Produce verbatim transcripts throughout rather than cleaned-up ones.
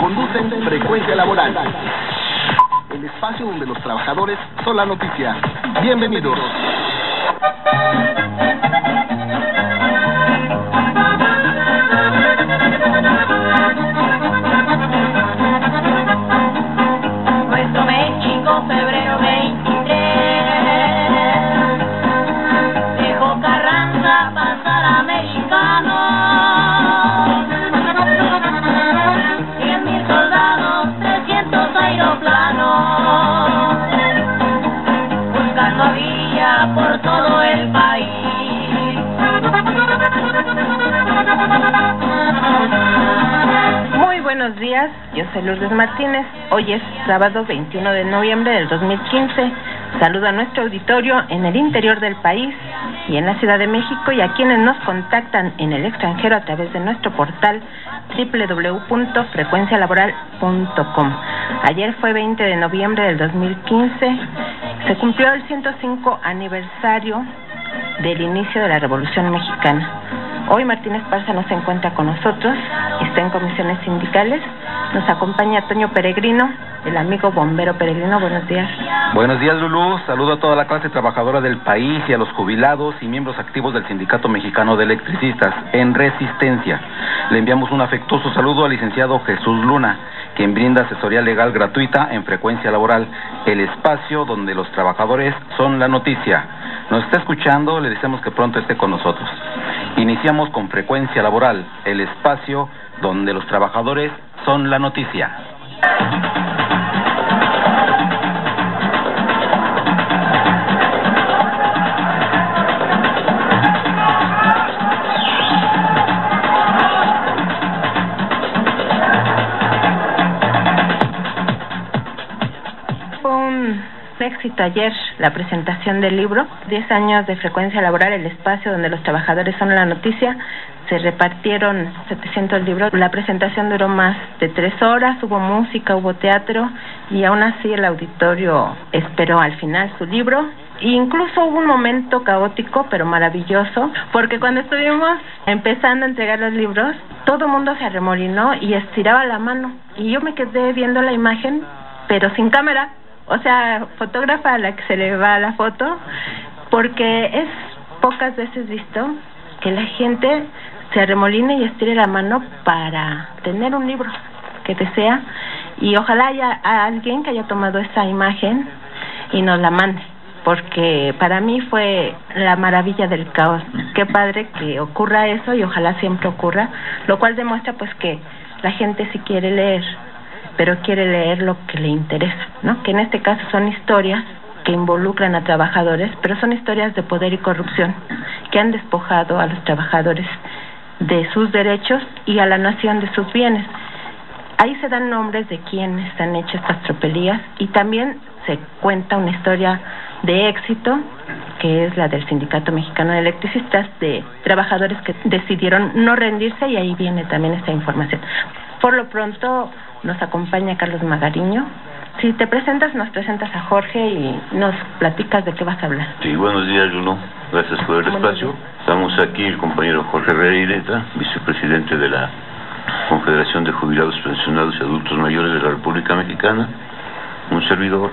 Conducen Frecuencia Laboral, el espacio donde los trabajadores son la noticia. Bienvenidos. Nuestro México, febrero veintitrés, dejó Carranza pasar a mexicanos. Cien mil soldados, trescientos aeroplanos, buscando vía por todo el país. Muy buenos días, yo soy Lourdes Martínez. Hoy es sábado veintiuno de noviembre del dos mil quince. Saludo a nuestro auditorio en el interior del país y en la Ciudad de México, y a quienes nos contactan en el extranjero a través de nuestro portal doble u doble u doble u punto frecuencia laboral punto com. Ayer fue veinte de noviembre del dos mil quince. Se cumplió el ciento cinco aniversario del inicio de la Revolución Mexicana. Hoy Martín Esparza no se encuentra con nosotros, está en comisiones sindicales. Nos acompaña Toño Peregrino, el amigo bombero Peregrino. Buenos días. Buenos días, Lulú. Saludo a toda la clase trabajadora del país y a los jubilados y miembros activos del Sindicato Mexicano de Electricistas en Resistencia. Le enviamos un afectuoso saludo al licenciado Jesús Luna, quien brinda asesoría legal gratuita en Frecuencia Laboral, el espacio donde los trabajadores son la noticia. Nos está escuchando, le deseamos que pronto esté con nosotros. Iniciamos con Frecuencia Laboral, el espacio donde los trabajadores son la noticia. Éxito ayer la presentación del libro diez años de Frecuencia Laboral, el espacio donde los trabajadores son la noticia. Se repartieron setecientos libros. La presentación duró más de tres horas, hubo música, hubo teatro, y aún así el auditorio esperó al final su libro. E incluso hubo un momento caótico pero maravilloso, porque cuando estuvimos empezando a entregar los libros, todo el mundo se arremolinó y estiraba la mano, y yo me quedé viendo la imagen pero sin cámara. O sea, fotógrafa a la que se le va la foto, porque es pocas veces visto que la gente se arremoline y estire la mano para tener un libro que desea, y ojalá haya alguien que haya tomado esa imagen y nos la mande, porque para mí fue la maravilla del caos. Qué padre que ocurra eso, y ojalá siempre ocurra, lo cual demuestra pues que la gente sí quiere leer, pero quiere leer lo que le interesa, ¿no? Que en este caso son historias que involucran a trabajadores, pero son historias de poder y corrupción que han despojado a los trabajadores de sus derechos y a la nación de sus bienes. Ahí se dan nombres de quienes han hecho estas tropelías, y también se cuenta una historia de éxito, que es la del Sindicato Mexicano de Electricistas, de trabajadores que decidieron no rendirse, y ahí viene también esta información. Por lo pronto nos acompaña Carlos Magariño. Si te presentas, nos presentas a Jorge y nos platicas de qué vas a hablar. Sí, buenos días, Juno. Gracias por el espacio. Estamos aquí el compañero Jorge Reireta, vicepresidente de la Confederación de Jubilados, Pensionados y Adultos Mayores de la República Mexicana, un servidor,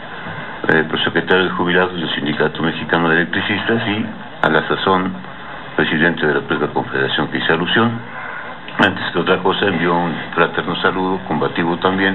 eh, prosecretario de Jubilados del Sindicato Mexicano de Electricistas, y a la sazón presidente de la propia Confederación que hice alusión. Antes que otra cosa, envío un fraterno saludo, combativo también,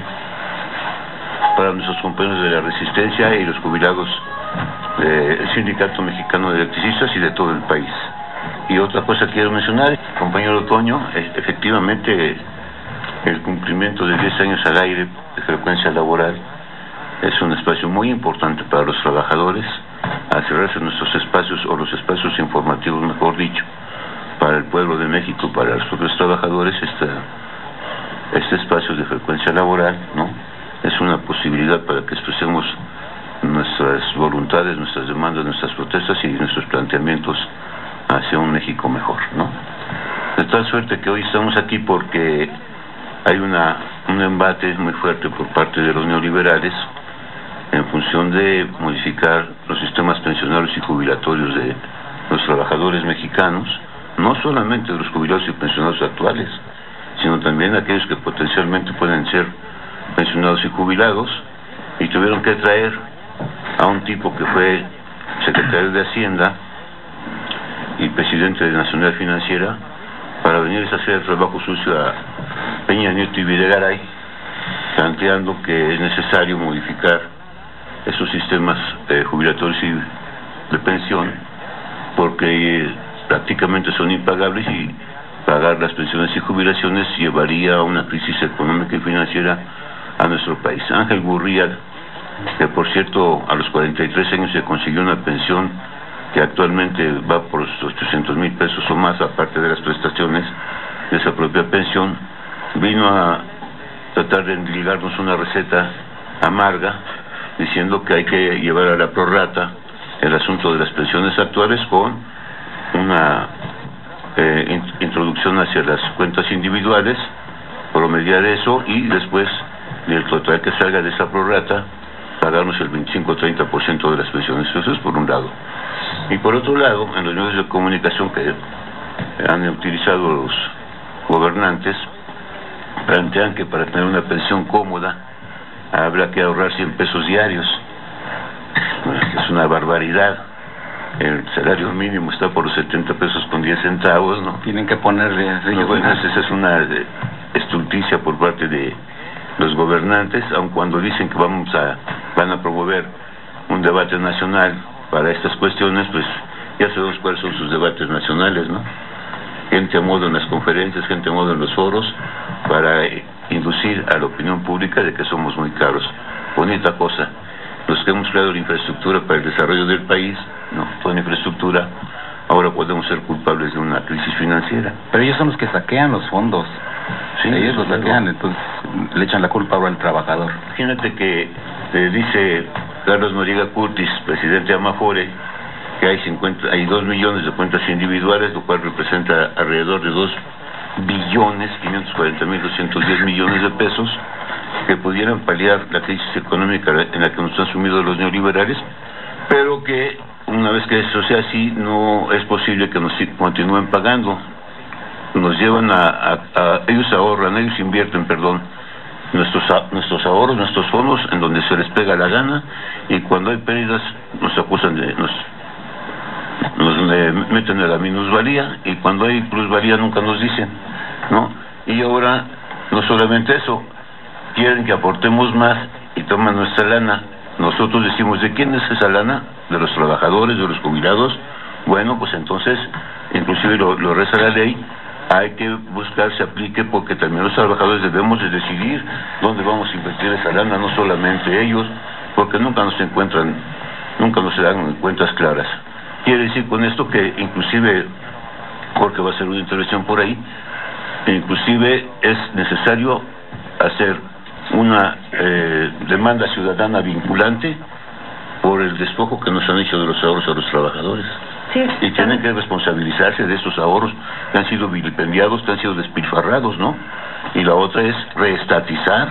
para nuestros compañeros de la Resistencia y los jubilados del Sindicato Mexicano de Electricistas y de todo el país. Y otra cosa que quiero mencionar, compañero Toño, es efectivamente el cumplimiento de diez años al aire de Frecuencia Laboral es un espacio muy importante para los trabajadores, al cerrarse nuestros espacios, o los espacios informativos, mejor dicho, para el pueblo de México, para los propios trabajadores. Esta, este espacio de Frecuencia Laboral, ¿no?, es una posibilidad para que expresemos nuestras voluntades, nuestras demandas, nuestras protestas y nuestros planteamientos hacia un México mejor, ¿no? De tal suerte que hoy estamos aquí porque hay una un embate muy fuerte por parte de los neoliberales en función de modificar los sistemas pensionarios y jubilatorios de los trabajadores mexicanos, no solamente de los jubilados y pensionados actuales, sino también aquellos que potencialmente pueden ser pensionados y jubilados, y tuvieron que traer a un tipo que fue secretario de Hacienda y presidente de Nacional Financiera para venir a hacer el trabajo sucio a Peña Nieto y Videgaray, planteando que es necesario modificar esos sistemas eh, jubilatorios y de pensión, porque eh, prácticamente son impagables, y pagar las pensiones y jubilaciones llevaría a una crisis económica y financiera a nuestro país. Ángel Gurría, que por cierto a los cuarenta y tres años se consiguió una pensión que actualmente va por los ochocientos mil pesos o más, aparte de las prestaciones de esa propia pensión, vino a tratar de endilgarnos una receta amarga, diciendo que hay que llevar a la prorrata el asunto de las pensiones actuales con una eh, in, introducción hacia las cuentas individuales, promediar eso y después del total que salga de esa prorrata pagarnos el veinticinco a treinta por ciento de las pensiones. Eso es por un lado. Y por otro lado, en los medios de comunicación que han utilizado los gobernantes, plantean que para tener una pensión cómoda habrá que ahorrar cien pesos diarios. Es una barbaridad. El salario mínimo está por los setenta pesos con diez centavos, ¿no? Tienen que ponerle... No, bueno, esa es una eh, estulticia por parte de los gobernantes, aun cuando dicen que vamos a van a promover un debate nacional para estas cuestiones, pues ya sabemos cuáles son sus debates nacionales, ¿no? Gente a modo en las conferencias, gente a modo en los foros, para inducir a la opinión pública de que somos muy caros. Bonita cosa. Los que hemos creado la infraestructura para el desarrollo del país, no, toda la infraestructura, ahora podemos ser culpables de una crisis financiera. Pero ellos son los que saquean los fondos. Sí, ellos los saquean, entonces le echan la culpa ahora al trabajador. Imagínate que eh, dice Carlos Noriega Curtis, presidente de Amafore, que hay cincuenta, hay dos millones de cuentas individuales, lo cual representa alrededor de dos billones quinientos cuarenta mil doscientos diez millones de pesos, que pudieran paliar la crisis económica en la que nos han sumido los neoliberales, pero que una vez que eso sea así, no es posible que nos continúen pagando. Nos llevan a, a, a ellos ahorran, ellos invierten, perdón, nuestros nuestros ahorros, nuestros fondos en donde se les pega la gana, y cuando hay pérdidas nos acusan de nos nos eh, meten a la minusvalía, y cuando hay plusvalía nunca nos dicen, ¿no? Y ahora no solamente eso, quieren que aportemos más y toman nuestra lana. Nosotros decimos, ¿de quién es esa lana? De los trabajadores, de los jubilados. Bueno, pues entonces, inclusive lo, lo reza la ley, hay que buscar se aplique, porque también los trabajadores debemos de decidir dónde vamos a invertir esa lana, no solamente ellos, porque nunca nos encuentran, nunca nos dan cuentas claras. Quiere decir con esto que inclusive, Jorge va a hacer una intervención por ahí, inclusive es necesario hacer una eh, demanda ciudadana vinculante por el despojo que nos han hecho de los ahorros a los trabajadores. Sí, y tienen que responsabilizarse de estos ahorros que han sido vilipendiados, que han sido despilfarrados, ¿no? Y la otra es reestatizar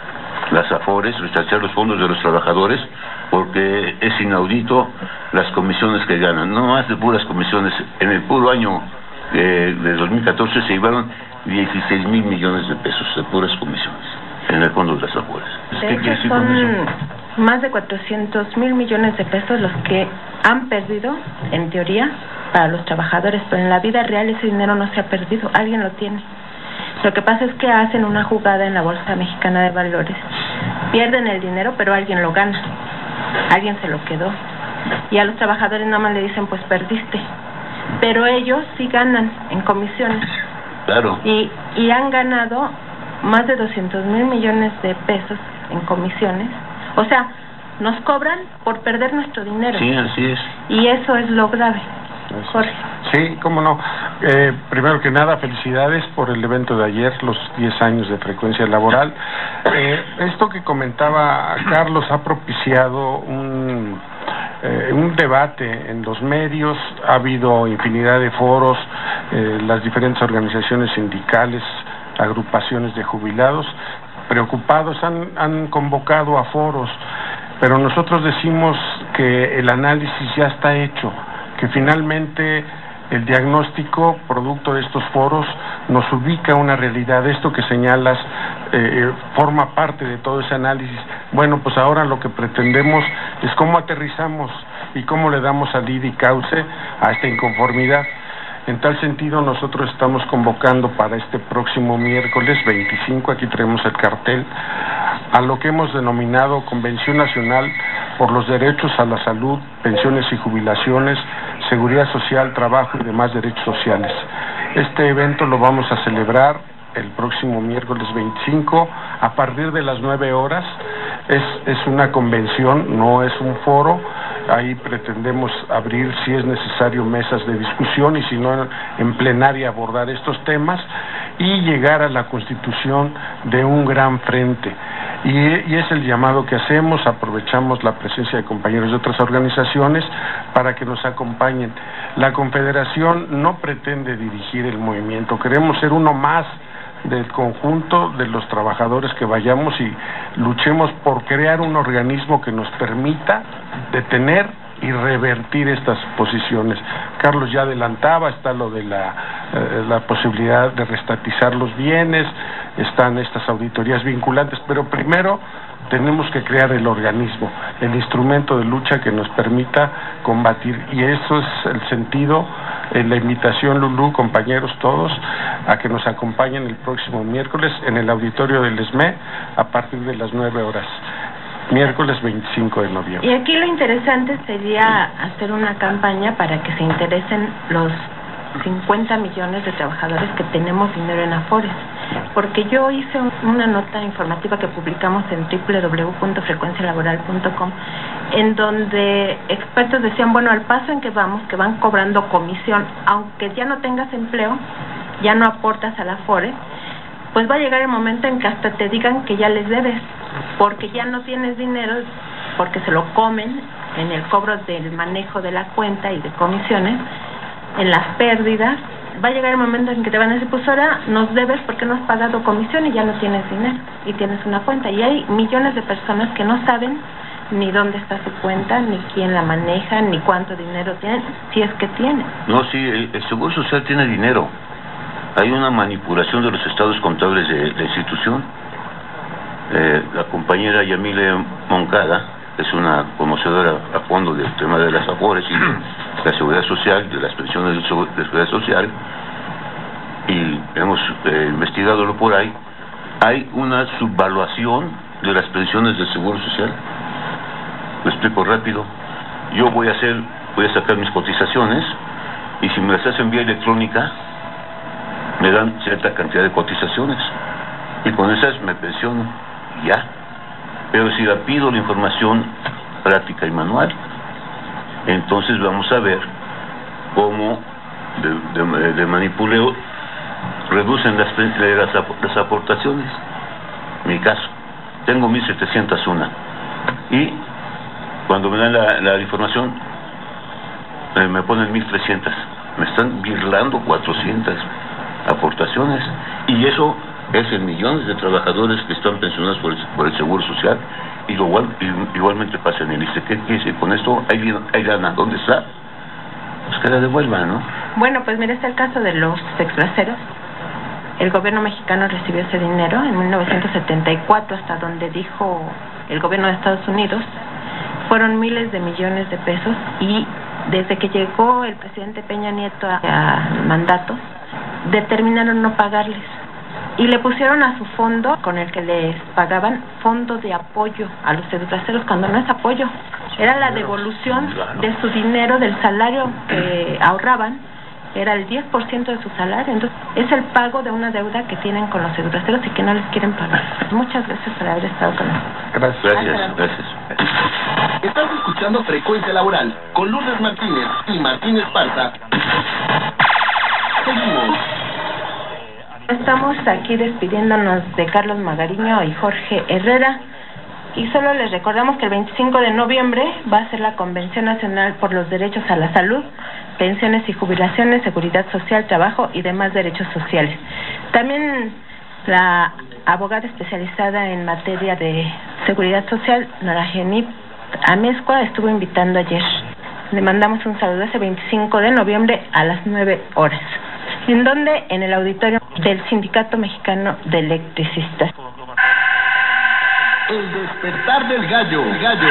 las afores, reestatizar los fondos de los trabajadores, porque es inaudito las comisiones que ganan, no más de puras comisiones. En el puro año eh, de dos mil catorce se llevaron dieciséis mil millones de pesos de puras comisiones en el fondo de las afores. De hecho, son más de cuatrocientos mil millones de pesos los que han perdido, en teoría, para los trabajadores, pero en la vida real ese dinero no se ha perdido, alguien lo tiene. Lo que pasa es que hacen una jugada en la Bolsa Mexicana de Valores, pierden el dinero, pero alguien lo gana, alguien se lo quedó, y a los trabajadores nada más le dicen, pues perdiste, pero ellos sí ganan en comisiones. Claro. Y, y han ganado más de doscientos mil millones de pesos en comisiones. O sea, nos cobran por perder nuestro dinero. Sí, así es. Y eso es lo grave. Jorge. Sí, cómo no. Eh, primero que nada, felicidades por el evento de ayer, los diez años de frecuencia laboral. Eh, esto que comentaba Carlos ha propiciado un, eh, un debate en los medios, ha habido infinidad de foros, eh, las diferentes organizaciones sindicales, agrupaciones de jubilados, preocupados, han, han convocado a foros, pero nosotros decimos que el análisis ya está hecho, que finalmente El diagnóstico, producto de estos foros, nos ubica una realidad. Esto que señalas eh, forma parte de todo ese análisis. Bueno, pues ahora lo que pretendemos es cómo aterrizamos y cómo le damos salida y cauce a esta inconformidad. En tal sentido, nosotros estamos convocando para este próximo miércoles veinticinco, aquí traemos el cartel, a lo que hemos denominado Convención Nacional por los Derechos a la Salud, Pensiones y Jubilaciones, Seguridad Social, Trabajo y demás derechos sociales. Este evento lo vamos a celebrar el próximo miércoles veinticinco a partir de las nueve horas. Es, es una convención, no es un foro. Ahí pretendemos abrir, si es necesario, mesas de discusión y si no, en plenaria abordar estos temas y llegar a la constitución de un gran frente. Y, y es el llamado que hacemos. Aprovechamos la presencia de compañeros de otras organizaciones para que nos acompañen. La Confederación no pretende dirigir el movimiento, queremos ser uno más del conjunto de los trabajadores que vayamos y luchemos por crear un organismo que nos permita detener y revertir estas posiciones. Carlos ya adelantaba, está lo de la, eh, la posibilidad de restatizar los bienes, están estas auditorías vinculantes, pero primero tenemos que crear el organismo, el instrumento de lucha que nos permita combatir, y eso es el sentido, eh, la invitación, Lulú, compañeros todos, a que nos acompañen el próximo miércoles en el auditorio del ESME a partir de las nueve horas. Miércoles veinticinco de noviembre. Y aquí lo interesante sería hacer una campaña para que se interesen los cincuenta millones de trabajadores que tenemos dinero en Afores, porque yo hice una nota informativa que publicamos en doble u doble u doble u punto frecuencia laboral punto com, en donde expertos decían, bueno, al paso en que vamos, que van cobrando comisión, aunque ya no tengas empleo, ya no aportas a la Afore, pues va a llegar el momento en que hasta te digan que ya les debes, porque ya no tienes dinero, porque se lo comen en el cobro del manejo de la cuenta y de comisiones, en las pérdidas. Va a llegar el momento en que te van a decir, pues ahora nos debes porque no has pagado comisión y ya no tienes dinero y tienes una cuenta. Y hay millones de personas que no saben ni dónde está su cuenta, ni quién la maneja, ni cuánto dinero tienen, si es que tienen. No, sí, el, el Seguro Social tiene dinero. Hay una manipulación de los estados contables de la institución. Eh, la compañera Yamile Moncada es una conocedora a fondo del tema de las Afores y de la seguridad social, de las pensiones de seguridad social, y hemos eh, investigadolo por ahí. Hay una subvaluación de las pensiones del Seguro Social. Lo explico rápido. Yo voy a hacer, voy a sacar mis cotizaciones y si me las hacen vía electrónica me dan cierta cantidad de cotizaciones y con esas me pensiono y ya. Pero si la pido la información práctica y manual, entonces vamos a ver cómo de, de, de manipuleo reducen las, las, las aportaciones. En mi caso, tengo mil setecientos uno y cuando me dan la, la información eh, me ponen mil trescientos, me están birlando cuatrocientas aportaciones, y eso es en millones de trabajadores que están pensionados por el, por el Seguro Social, y lo igual, igualmente pasa en el I C E. ¿Qué quiere decir con esto? ¿Hay, hay lana? ¿Dónde está? Pues que la devuelvan, ¿no? Bueno, pues mira, está el caso de los exbraceros. El gobierno mexicano recibió ese dinero en mil novecientos setenta y cuatro, hasta donde dijo el gobierno de Estados Unidos, fueron miles de millones de pesos, y desde que llegó el presidente Peña Nieto a, a mandato, determinaron no pagarles y le pusieron a su fondo con el que les pagaban fondo de apoyo a los exbraceros, cuando no es apoyo, era la devolución de su dinero, del salario que ahorraban, era el diez por ciento de su salario. Entonces es el pago de una deuda que tienen con los exbraceros y que no les quieren pagar. Muchas gracias por haber estado con nosotros. Gracias, gracias, gracias. Estás escuchando Frecuencia Laboral con Lourdes Martínez y Martínez Parza. Seguimos. Estamos aquí despidiéndonos de Carlos Magariño y Jorge Herrera, y solo les recordamos que el veinticinco de noviembre va a ser la Convención Nacional por los Derechos a la Salud, Pensiones y Jubilaciones, Seguridad Social, Trabajo y demás derechos sociales. También la abogada especializada en materia de seguridad social, Nora Genip Amezcua, estuvo invitando ayer Le mandamos un saludo ese veinticinco de noviembre a las nueve horas. ¿En dónde? En el auditorio del Sindicato Mexicano de Electricistas. El despertar del gallo, el gallo.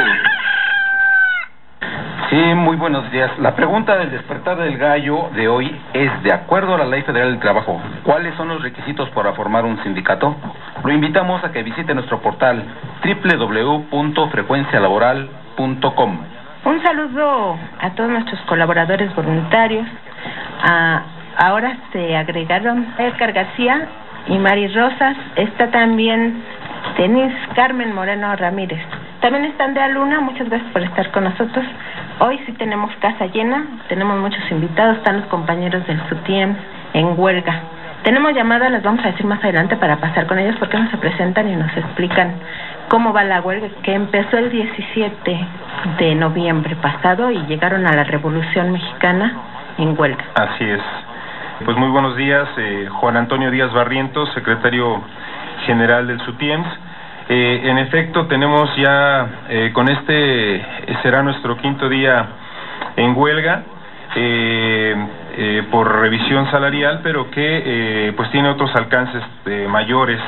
Sí, muy buenos días. La pregunta del despertar del gallo de hoy es, de acuerdo a la Ley Federal del Trabajo, ¿cuáles son los requisitos para formar un sindicato? Lo invitamos a que visite nuestro portal doble u doble u doble u punto frecuencia laboral punto com. Un saludo a todos nuestros colaboradores voluntarios. A, ahora se agregaron Edgar García y Mari Rosas. Está también Denise Carmen Moreno Ramírez. También está Andrea Luna. Muchas gracias por estar con nosotros. Hoy sí tenemos casa llena, tenemos muchos invitados, están los compañeros del SUTIEM en huelga. Tenemos llamadas, las vamos a decir más adelante para pasar con ellos porque nos se presentan y nos explican cómo va la huelga, que empezó el diecisiete de noviembre pasado y llegaron a la Revolución Mexicana en huelga. Así es. Pues muy buenos días, eh, Juan Antonio Díaz Barrientos, secretario general del SUTIEM. Eh, en efecto, tenemos ya, eh, con este, será nuestro quinto día en huelga, eh, eh, por revisión salarial, pero que eh, pues tiene otros alcances eh, mayores.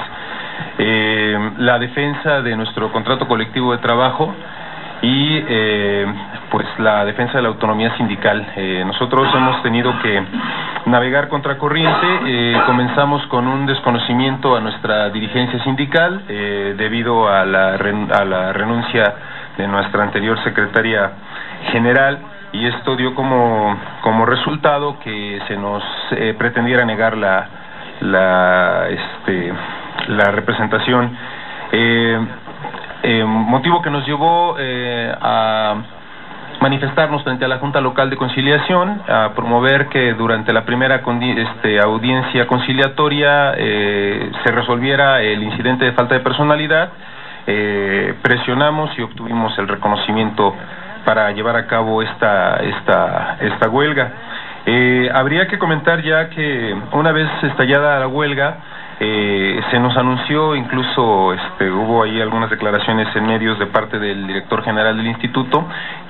Eh, la defensa de nuestro contrato colectivo de trabajo y eh, pues la defensa de la autonomía sindical. Eh, nosotros hemos tenido que navegar contracorriente. Eh, comenzamos con un desconocimiento a nuestra dirigencia sindical eh, debido a la, a la renuncia de nuestra anterior secretaria general, y esto dio como, como resultado que se nos eh, pretendiera negar la, la, este, la representación. Eh, Eh, motivo que nos llevó eh, a manifestarnos frente a la Junta Local de Conciliación, a promover que durante la primera este, audiencia conciliatoria eh, se resolviera el incidente de falta de personalidad. Eh, presionamos y obtuvimos el reconocimiento para llevar a cabo esta, esta, esta huelga. Eh, habría que comentar ya que una vez estallada la huelga, Eh, se nos anunció, incluso este, hubo ahí algunas declaraciones en medios de parte del director general del instituto,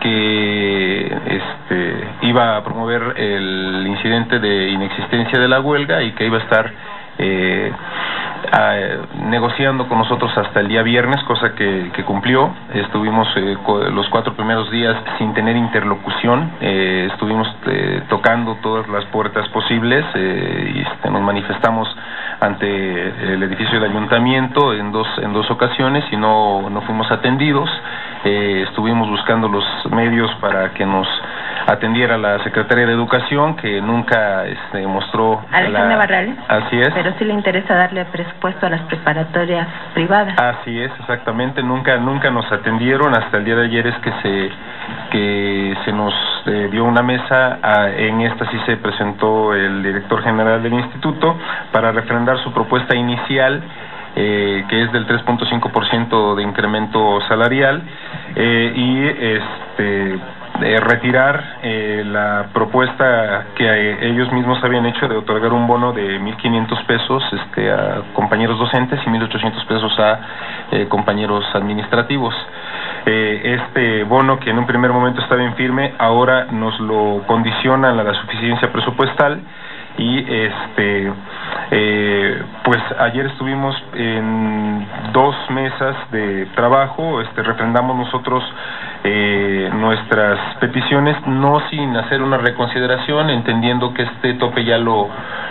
que este, iba a promover el incidente de inexistencia de la huelga y que iba a estar eh, a, negociando con nosotros hasta el día viernes, cosa que, que cumplió. Estuvimos eh, los cuatro primeros días sin tener interlocución, eh, estuvimos eh, tocando todas las puertas posibles eh, y este, nos manifestamos ante el edificio del ayuntamiento en dos en dos ocasiones y no no fuimos atendidos. Eh, estuvimos buscando los medios para que nos atendiera la Secretaría de Educación, que nunca este, mostró Alejandra la... Barrales. Así es. Pero sí le interesa darle presupuesto a las preparatorias privadas. Así es, exactamente. Nunca nunca nos atendieron. Hasta el día de ayer es que se que se nos eh, dio una mesa. A, en esta sí se presentó el director general del instituto para refrendar su propuesta inicial, eh, que es del tres punto cinco por ciento de incremento salarial, eh, y este de retirar eh, la propuesta que eh, ellos mismos habían hecho de otorgar un bono de mil quinientos pesos este, a compañeros docentes y mil ochocientos pesos a eh, compañeros administrativos. Eh, este bono, que en un primer momento estaba en firme, ahora nos lo condicionan a la suficiencia presupuestal. Y este eh, pues ayer estuvimos en dos mesas de trabajo, este refrendamos nosotros eh, nuestras peticiones, no sin hacer una reconsideración, entendiendo que este tope ya lo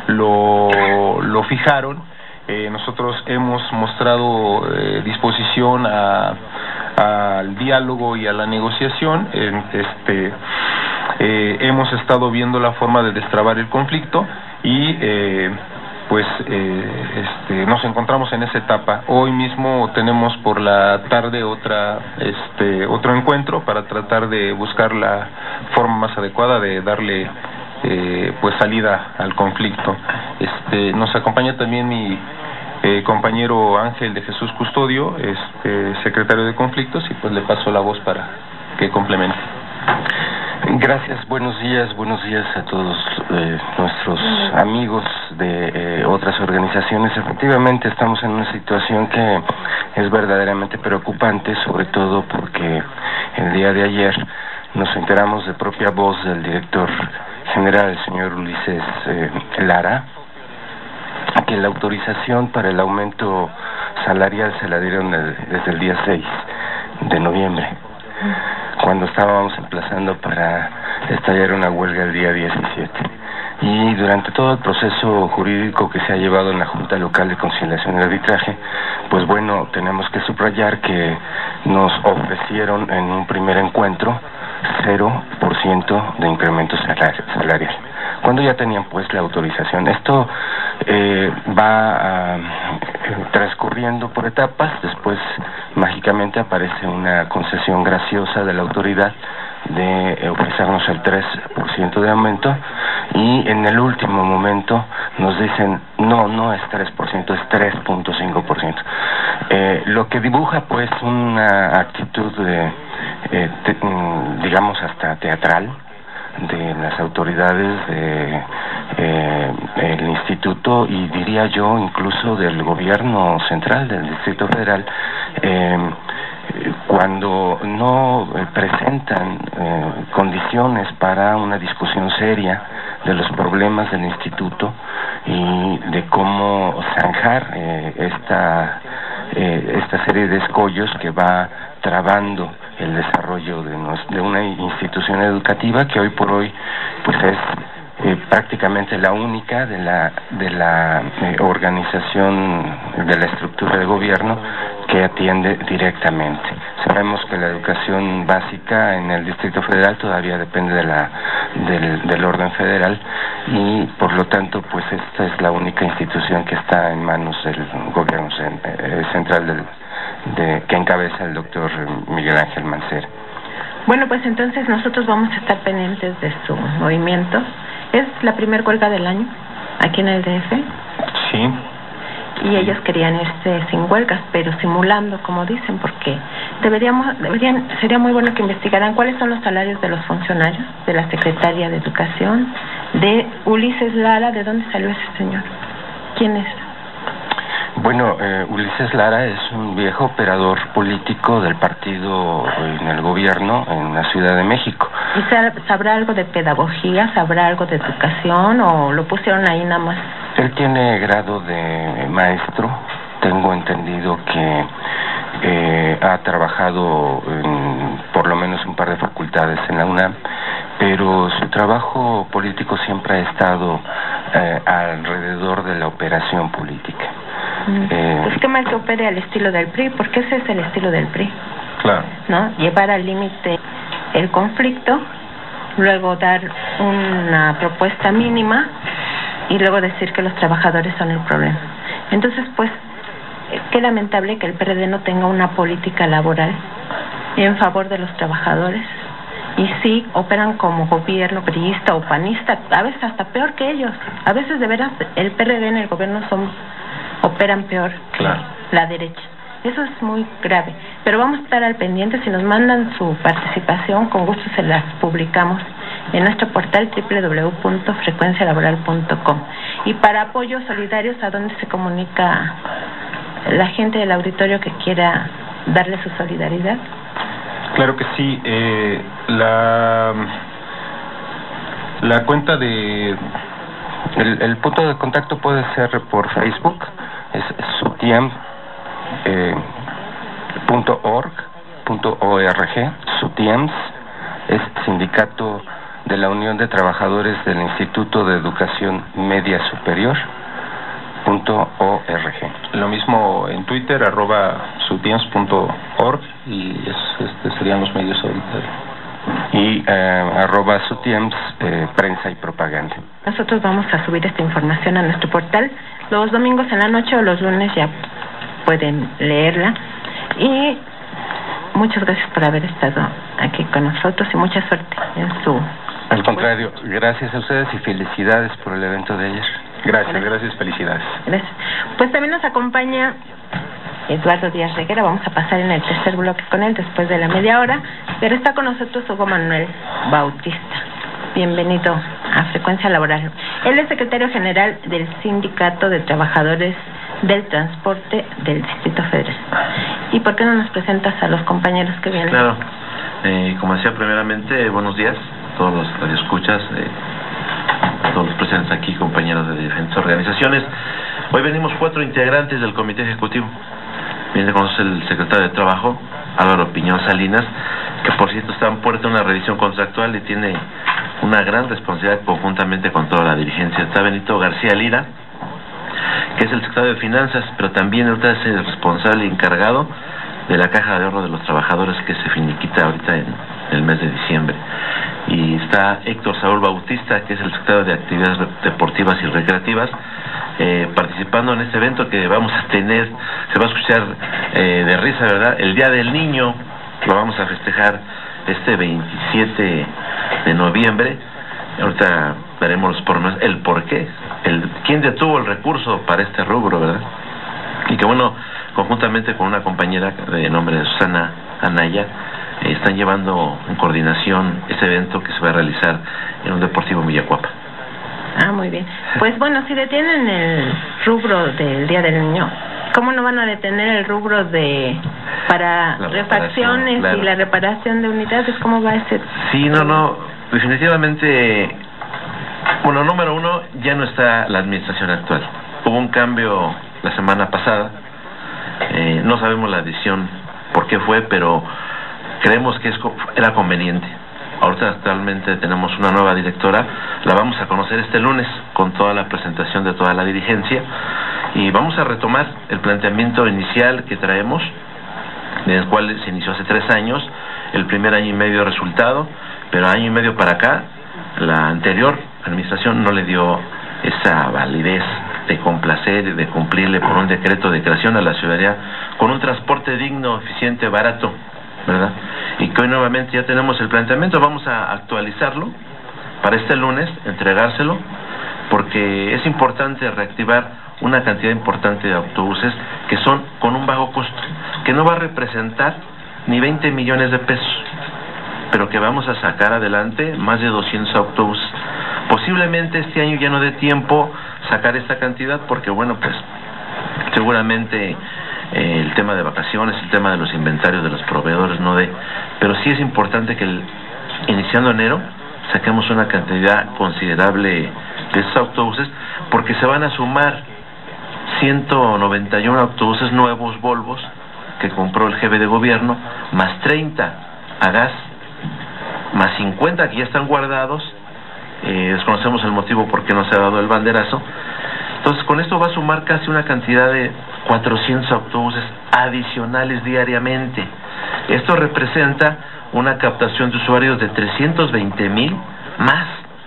lo, lo fijaron. Eh, nosotros hemos mostrado eh, disposición a al diálogo y a la negociación. Eh, este Eh, hemos estado viendo la forma de destrabar el conflicto y eh, pues eh, este, nos encontramos en esa etapa. Hoy mismo tenemos por la tarde otra este otro encuentro para tratar de buscar la forma más adecuada de darle eh, pues salida al conflicto. Este nos acompaña también mi eh, compañero Ángel de Jesús Custodio, este secretario de Conflictos, y pues le paso la voz para que complemente. Gracias, buenos días, buenos días a todos eh, nuestros amigos de eh, otras organizaciones. Efectivamente estamos en una situación que es verdaderamente preocupante, sobre todo porque el día de ayer nos enteramos de propia voz del director general, el señor Ulises eh, Lara, que la autorización para el aumento salarial se la dieron el, desde el día seis de noviembre, cuando estábamos emplazando para estallar una huelga el día diecisiete. Y durante todo el proceso jurídico que se ha llevado en la Junta Local de Conciliación y Arbitraje, pues bueno, tenemos que subrayar que nos ofrecieron en un primer encuentro cero por ciento de incremento salarial, cuando ya tenían pues la autorización. Esto eh, va uh, transcurriendo por etapas, después mágicamente aparece una concesión graciosa de la autoridad de ofrecernos el tres por ciento de aumento, y en el último momento nos dicen no, no es tres por ciento, es tres punto cinco por ciento, eh, lo que dibuja pues una actitud de, eh, te, digamos hasta teatral de las autoridades de eh, el instituto, y diría yo incluso del gobierno central del Distrito Federal, eh, cuando no presentan eh, condiciones para una discusión seria de los problemas del instituto y de cómo zanjar eh, esta eh, esta serie de escollos que va trabando el desarrollo de, nos, de una institución educativa que hoy por hoy pues es eh, prácticamente la única de la de la eh, organización de la estructura de gobierno que atiende directamente. Sabemos que la educación básica en el Distrito Federal todavía depende de la del, del orden federal, y por lo tanto pues esta es la única institución que está en manos del gobierno central del, de, que encabeza el doctor Miguel Ángel Mancera. Bueno, pues entonces nosotros vamos a estar pendientes de su movimiento. ¿Es la primer huelga del año aquí en el D F? Sí. Y ellos querían irse sin huelgas, pero simulando, como dicen, porque deberíamos, deberían, sería muy bueno que investigaran cuáles son los salarios de los funcionarios, de la Secretaría de Educación, de Ulises Lara. ¿De dónde salió ese señor? ¿Quién es? Bueno, eh, Ulises Lara es un viejo operador político del partido en el gobierno en la Ciudad de México. ¿Y sabrá algo de pedagogía, sabrá algo de educación, o lo pusieron ahí nada más? Él tiene grado de maestro, tengo entendido que eh, ha trabajado en por lo menos un par de facultades en la UNAM, pero su trabajo político siempre ha estado eh, alrededor de la operación política. Mm. Eh, pues qué mal que opere al estilo del P R I, porque ese es el estilo del P R I. Claro. ¿No? Llevar al límite el conflicto, luego dar una propuesta mínima y luego decir que los trabajadores son el problema. Entonces, pues, qué lamentable que el P R D no tenga una política laboral en favor de los trabajadores, y sí operan como gobierno priista o panista, a veces hasta peor que ellos. A veces de veras el P R D en el gobierno son operan peor claro. que la derecha. Eso es muy grave, pero vamos a estar al pendiente. Si nos mandan su participación, con gusto se las publicamos en nuestro portal doble u doble u doble u punto frecuencia laboral punto com. Y para apoyos solidarios, ¿a dónde se comunica la gente del auditorio que quiera darle su solidaridad? Claro que sí. Eh, la la cuenta de el, el punto de contacto puede ser por Facebook, es sutiem eh, punto org punto org. Sutiems es sindicato de la Unión de Trabajadores del Instituto de Educación Media Superior punto org. Lo mismo en Twitter, arroba sutiems punto org, y es, este serían los medios ahorita. Y eh, arroba sutiems eh, prensa y propaganda. Nosotros vamos a subir esta información a nuestro portal los domingos en la noche, o los lunes ya pueden leerla. Y muchas gracias por haber estado aquí con nosotros, y mucha suerte en su... Al contrario, gracias a ustedes y felicidades por el evento de ayer. Gracias, gracias, gracias, felicidades. Gracias. Pues también nos acompaña Eduardo Díaz Reguera. Vamos a pasar en el tercer bloque con él después de la media hora, pero está con nosotros Hugo Manuel Bautista. Bienvenido a Frecuencia Laboral. Él es secretario general del Sindicato de Trabajadores del Transporte del Distrito Federal. ¿Y por qué no nos presentas a los compañeros que vienen? Claro. Eh, como decía primeramente, buenos días a todos los radioescuchas, eh, a todos los presentes aquí, compañeros de diferentes organizaciones. Hoy venimos cuatro integrantes del Comité Ejecutivo. Viene con nosotros el secretario de Trabajo, Álvaro Piñón Salinas, que por cierto está en puerta de una revisión contractual y tiene una gran responsabilidad conjuntamente con toda la dirigencia. Está Benito García Lira, que es el secretario de Finanzas, pero también ahorita es el responsable y encargado de la caja de ahorro de los trabajadores que se finiquita ahorita en el mes de diciembre. Y está Héctor Saúl Bautista, que es el secretario de Actividades Deportivas y Recreativas, eh, participando en este evento que vamos a tener, se va a escuchar eh, de risa, ¿verdad? El Día del Niño, lo vamos a festejar este veintisiete de noviembre. Ahorita veremos los pormenores, el por qué, el quién detuvo el recurso para este rubro, ¿verdad? Y que bueno, conjuntamente con una compañera de nombre de Susana Anaya, eh, están llevando en coordinación este evento que se va a realizar en un deportivo en Villacuapa. Ah, muy bien. Pues bueno, si detienen el rubro del Día del Niño, ¿cómo no van a detener el rubro de para La refacciones claro. y la reparación de unidades? ¿Cómo va ese? Sí, no, no, definitivamente, bueno, número uno, ya no está la administración actual. Hubo un cambio la semana pasada, eh, no sabemos la decisión por qué fue, pero creemos que es, era conveniente. Ahorita actualmente tenemos una nueva directora, la vamos a conocer este lunes con toda la presentación de toda la dirigencia y vamos a retomar el planteamiento inicial que traemos, del cual se inició hace tres años, el primer año y medio de resultado, pero año y medio para acá, la anterior administración no le dio esa validez de complacer y de cumplirle por un decreto de creación a la ciudadanía con un transporte digno, eficiente, barato, ¿verdad? Y que hoy nuevamente ya tenemos el planteamiento, vamos a actualizarlo para este lunes, entregárselo, porque es importante reactivar una cantidad importante de autobuses que son con un bajo costo, que no va a representar ni veinte millones de pesos, pero que vamos a sacar adelante más de doscientos autobuses. Posiblemente este año ya no dé tiempo sacar esta cantidad, porque bueno, pues seguramente eh, el tema de vacaciones, el tema de los inventarios de los proveedores no dé, pero sí es importante que el, iniciando enero saquemos una cantidad considerable de esos autobuses, porque se van a sumar ciento noventa y uno autobuses nuevos Volvos que compró el jefe de gobierno, más treinta a gas, más cincuenta que ya están guardados. Eh, desconocemos el motivo por qué no se ha dado el banderazo. Entonces con esto va a sumar casi una cantidad de cuatrocientos autobuses adicionales diariamente. Esto representa una captación de usuarios de trescientos veinte mil más,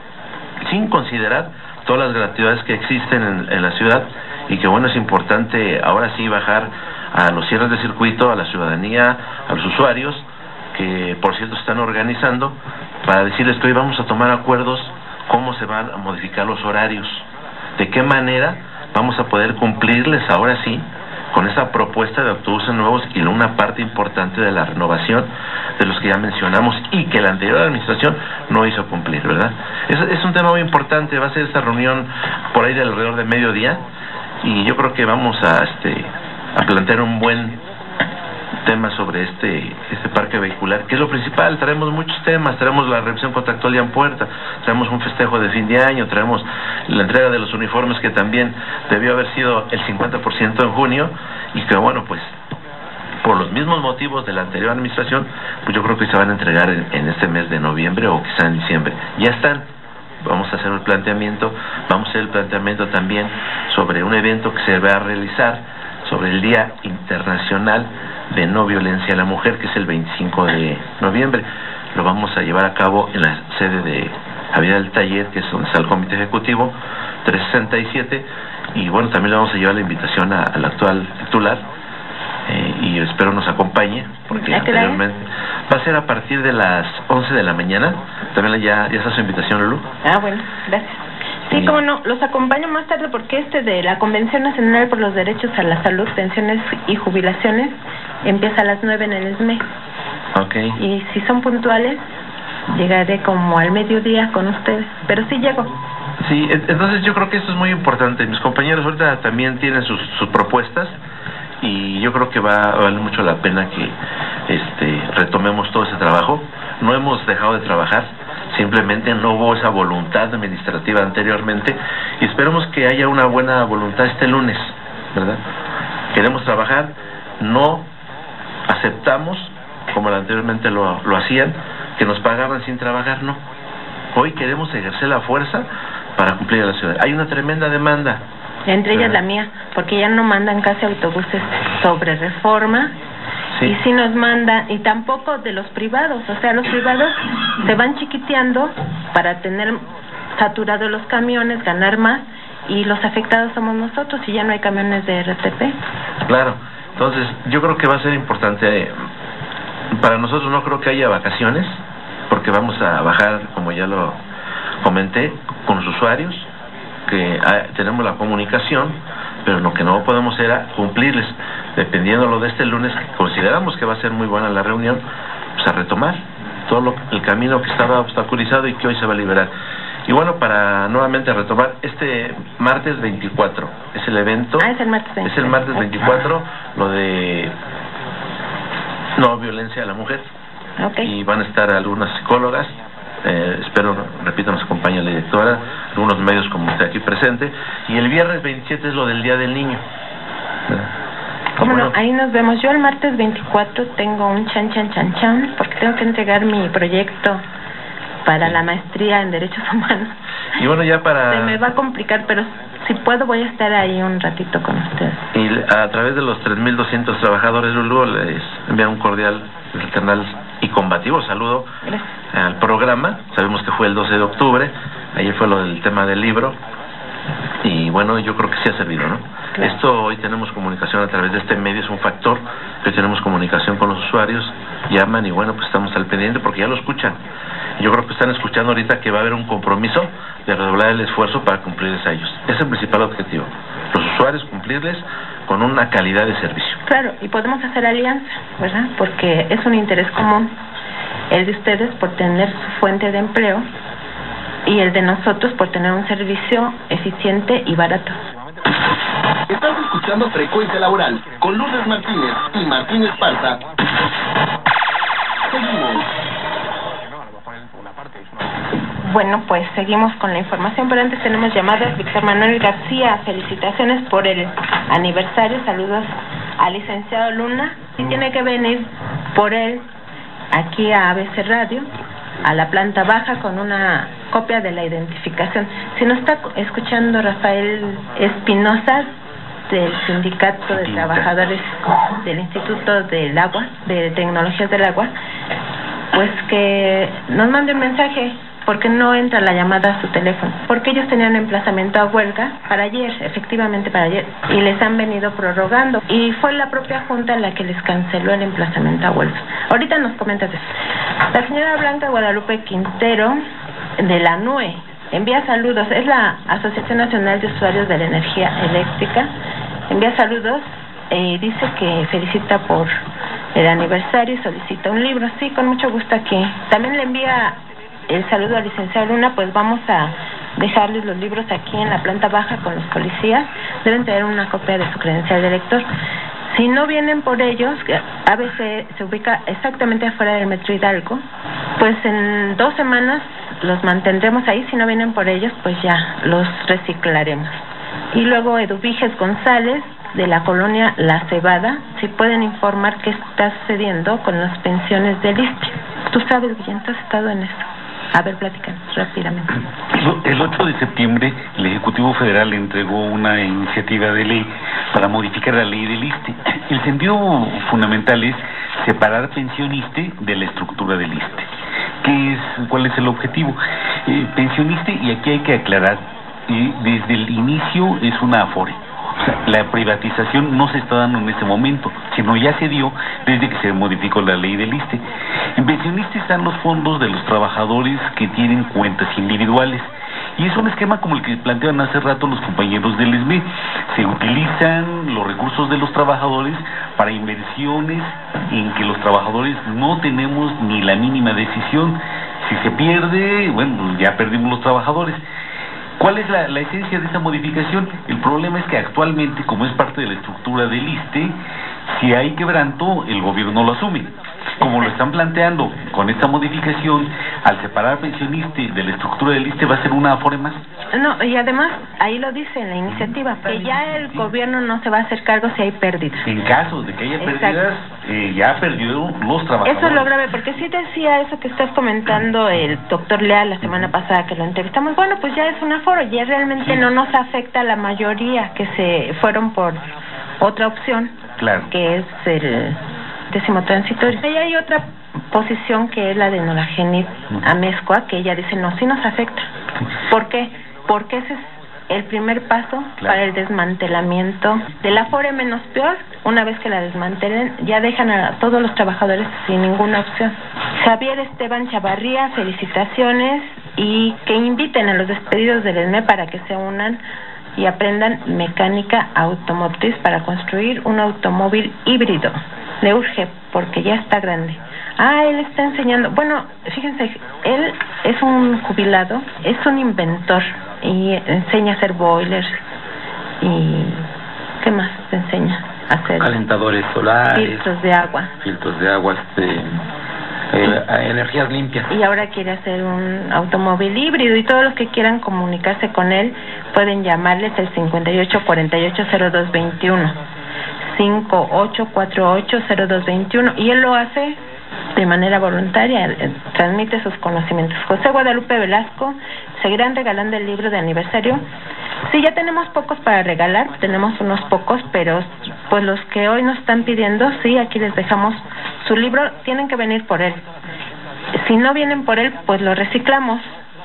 sin considerar todas las gratuidades que existen en, en la ciudad, y que bueno, es importante ahora sí bajar a los cierres de circuito, a la ciudadanía, a los usuarios, que por cierto están organizando, para decirles que hoy vamos a tomar acuerdos cómo se van a modificar los horarios, de qué manera vamos a poder cumplirles ahora sí con esa propuesta de autobuses nuevos y una parte importante de la renovación de los que ya mencionamos y que la anterior administración no hizo cumplir, ¿verdad? Es, es un tema muy importante, va a ser esta reunión por ahí de alrededor de mediodía, y yo creo que vamos a este a plantear un buen tema sobre este este parque vehicular, que es lo principal. Traemos muchos temas, traemos la revisión contractual ya en puerta, traemos un festejo de fin de año, traemos la entrega de los uniformes que también debió haber sido el cincuenta por ciento en junio, y que bueno, pues por los mismos motivos de la anterior administración, pues yo creo que se van a entregar en, en este mes de noviembre o quizá en diciembre. Ya están. Vamos a hacer el planteamiento, vamos a hacer el planteamiento también sobre un evento que se va a realizar sobre el Día Internacional de No Violencia a la Mujer, que es el veinticinco de noviembre. Lo vamos a llevar a cabo en la sede de Avenida del Taller, que es donde está el Comité Ejecutivo, trescientos sesenta y siete, y bueno, también le vamos a llevar la invitación a, al actual titular, eh, y espero nos acompañe, porque anteriormente va a ser a partir de las once de la mañana. También ya, ya está su invitación, Lulu. Ah, bueno, gracias. Sí, como no, los acompaño más tarde, porque este de la Convención Nacional por los Derechos a la Salud, Pensiones y Jubilaciones empieza a las nueve en el E S M E. Okay. Y si son puntuales, llegaré como al mediodía con ustedes, pero sí llego. Sí, entonces yo creo que esto es muy importante. Mis compañeros ahorita también tienen sus, sus propuestas, y yo creo que va a valer mucho la pena que este, retomemos todo ese trabajo. No hemos dejado de trabajar, simplemente no hubo esa voluntad administrativa anteriormente y esperemos que haya una buena voluntad este lunes, ¿verdad? Queremos trabajar, no aceptamos, como anteriormente lo, lo hacían, que nos pagaran sin trabajar, no. Hoy queremos ejercer la fuerza para cumplir a la ciudad. Hay una tremenda demanda. Entre ellas la mía, porque ya no mandan casi autobuses sobre Reforma. Sí. Y sí nos mandan, y tampoco de los privados, o sea, los privados se van chiquiteando para tener saturados los camiones, ganar más, y los afectados somos nosotros, y ya no hay camiones de R T P. Claro, entonces yo creo que va a ser importante, para nosotros no creo que haya vacaciones, porque vamos a bajar, como ya lo comenté, con los usuarios, que hay, tenemos la comunicación, pero lo que no podemos era cumplirles, dependiendo lo de este lunes, que consideramos que va a ser muy buena la reunión, pues a retomar todo lo, el camino que estaba obstaculizado y que hoy se va a liberar. Y bueno, para nuevamente retomar, este martes veinticuatro es el evento. Ah, es el martes veinticuatro. Es el martes veinticuatro, lo de no violencia a la mujer. Okay. Y van a estar algunas psicólogas, eh, espero, repito, nos acompaña la directora, algunos medios como usted aquí presente, y el viernes veintisiete es lo del Día del Niño. ¿Cómo bueno, no? Ahí nos vemos. Yo el martes veinticuatro tengo un chan chan chan chan, porque tengo que entregar mi proyecto para sí. la maestría en Derechos Humanos. Y bueno, ya para... Se me va a complicar, pero si puedo voy a estar ahí un ratito con ustedes. Y a través de los tres mil doscientos trabajadores, Lulú, les envía un cordial, fraternal y combativo saludo Gracias. al programa. Sabemos que fue el doce de octubre, ayer fue lo del tema del libro, y bueno, yo creo que sí ha servido, ¿no? Claro. Esto, hoy tenemos comunicación a través de este medio, es un factor, que hoy tenemos comunicación con los usuarios, llaman y bueno, pues estamos al pendiente porque ya lo escuchan. Yo creo que están escuchando ahorita que va a haber un compromiso de redoblar el esfuerzo para cumplirles a ellos. Ese es el principal objetivo, los usuarios cumplirles con una calidad de servicio. Claro, y podemos hacer alianza, ¿verdad? Porque es un interés común el de ustedes por tener su fuente de empleo y el de nosotros por tener un servicio eficiente y barato. Estás escuchando Frecuencia Laboral con Lourdes Martínez y Martín Esparza. Seguimos. Bueno, pues seguimos con la información, pero antes tenemos llamadas. Víctor Manuel García, felicitaciones por el aniversario, saludos al licenciado Luna. Y tiene que venir por él aquí a A B C Radio, a la planta baja, con una copia de la identificación. Si nos está escuchando Rafael Espinosa, del Sindicato de Trabajadores del Instituto del Agua, de Tecnologías del Agua, pues que nos mande un mensaje, porque no entra la llamada a su teléfono, porque ellos tenían emplazamiento a huelga para ayer, efectivamente para ayer, y les han venido prorrogando, y fue la propia Junta la que les canceló el emplazamiento a huelga. Ahorita nos comentas eso. La señora Blanca Guadalupe Quintero, de la N U E, envía saludos, es la Asociación Nacional de Usuarios de la Energía Eléctrica, envía saludos y eh, dice que felicita por el aniversario y solicita un libro. Sí, con mucho gusto aquí. También le envía el saludo al licenciado Luna, pues vamos a dejarles los libros aquí en la planta baja con los policías, deben tener una copia de su credencial de lector. Si no vienen por ellos, A B C se ubica exactamente afuera del Metro Hidalgo, pues en dos semanas los mantendremos ahí. Si no vienen por ellos, pues ya los reciclaremos. Y luego Eduviges González, de la colonia La Cebada, si pueden informar qué está sucediendo con las pensiones del I S S S T E. Tú sabes, Guillén, has estado en eso. A ver, platícanos rápidamente. El ocho de septiembre, el Ejecutivo Federal entregó una iniciativa de ley para modificar la ley del I S S S T E. El sentido fundamental es separar pensioniste de la estructura del I S S S T E. ¿Qué es, cuál es el objetivo? Eh, pensioniste, y aquí hay que aclarar, eh, desde el inicio es una afore. O sea, la privatización no se está dando en este momento, sino ya se dio desde que se modificó la ley del I S S S T E. En pensionista están los fondos de los trabajadores que tienen cuentas individuales. Y es un esquema como el que planteaban hace rato los compañeros del E S M E. Se utilizan los recursos de los trabajadores para inversiones en que los trabajadores no tenemos ni la mínima decisión. Si se pierde, bueno, ya perdimos los trabajadores. ¿Cuál es la, la esencia de esta modificación? El problema es que actualmente, como es parte de la estructura del I S S S T E, si hay quebranto, el gobierno lo asume. como lo están planteando con esta modificación, al separar pensionista de la estructura del I S S S T E va a ser una afore más. No, y además, ahí lo dice en la iniciativa, que ya el gobierno no se va a hacer cargo si hay pérdidas. En caso de que haya Exacto. pérdidas, eh, ya perdieron los trabajadores. Eso es lo grave, porque sí decía eso que estás comentando el doctor Leal la semana pasada que lo entrevistamos. Bueno, pues ya es un aforo, ya realmente Sí. no nos afecta a la mayoría que se fueron por otra opción, Claro. que es el décimo transitorio. Y hay otra posición que es la de Noragenit Amezcua, que ella dice, no, sí nos afecta. ¿Por qué? Porque ese es el primer paso Claro. para el desmantelamiento de la afore menos peor. Una vez que la desmantelen, ya dejan a todos los trabajadores sin ninguna opción. Javier Esteban Chavarría, felicitaciones, y que inviten a los despedidos del E S M E para que se unan y aprendan mecánica automotriz para construir un automóvil híbrido. Le urge porque ya está grande. Ah, él está enseñando. Bueno, fíjense, él es un jubilado, es un inventor y enseña a hacer boilers y ¿qué más te enseña a hacer? Calentadores solares, Filtros de agua. filtros de agua, este, eh, energías limpias. Y ahora quiere hacer un automóvil híbrido, y todos los que quieran comunicarse con él pueden llamarles el cincuenta y ocho cuarenta y ocho cero dos veintiuno, cinco ocho cuatro ocho cero dos veintiuno, y él lo hace de manera voluntaria, eh, transmite sus conocimientos. José Guadalupe Velasco, ¿seguirán regalando el libro de aniversario? Sí, ya tenemos pocos para regalar, tenemos unos pocos, pero pues los que hoy nos están pidiendo, sí, aquí les dejamos su libro, tienen que venir por él. Si no vienen por él, pues lo reciclamos.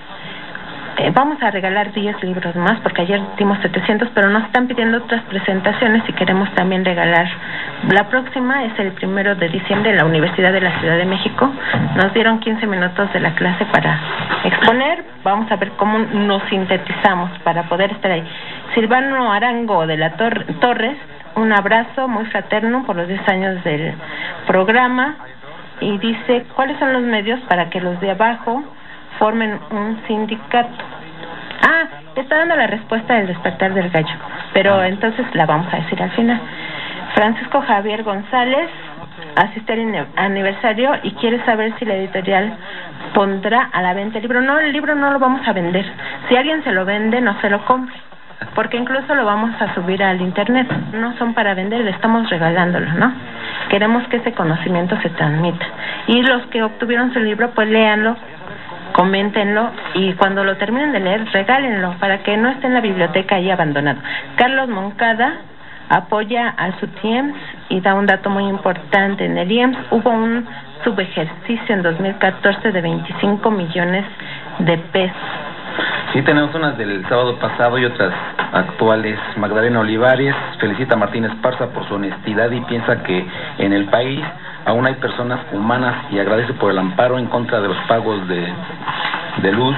Eh, vamos a regalar diez libros más, porque ayer dimos setecientos, pero nos están pidiendo otras presentaciones y queremos también regalar. La próxima es el primero de diciembre en la Universidad de la Ciudad de México. Nos dieron quince minutos de la clase para exponer. Vamos a ver cómo nos sintetizamos para poder estar ahí. Silvano Arango de la Tor- Torres, un abrazo muy fraterno por los diez años del programa, y dice, ¿cuáles son los medios para que los de abajo formen un sindicato? Ah, está dando la respuesta del despertar del gallo, pero entonces la vamos a decir al final. Francisco Javier González asiste al ine- aniversario y quiere saber si la editorial pondrá a la venta el libro. No, el libro no lo vamos a vender. Si alguien se lo vende, no se lo compre, porque incluso lo vamos a subir al internet. No son para vender, le estamos regalándolo, ¿no? Queremos que ese conocimiento se transmita. Y los que obtuvieron su libro, pues léanlo, coméntenlo, y cuando lo terminen de leer, regálenlo para que no esté en la biblioteca ahí abandonado. Carlos Moncada apoya al S U T I E M S y da un dato muy importante. En el I E M S hubo un subejercicio en dos mil catorce de veinticinco millones de pesos. Sí, tenemos unas del sábado pasado y otras actuales. Magdalena Olivares felicita a Martín Esparza por su honestidad y piensa que en el país aún hay personas humanas, y agradece por el amparo en contra de los pagos de, de luz.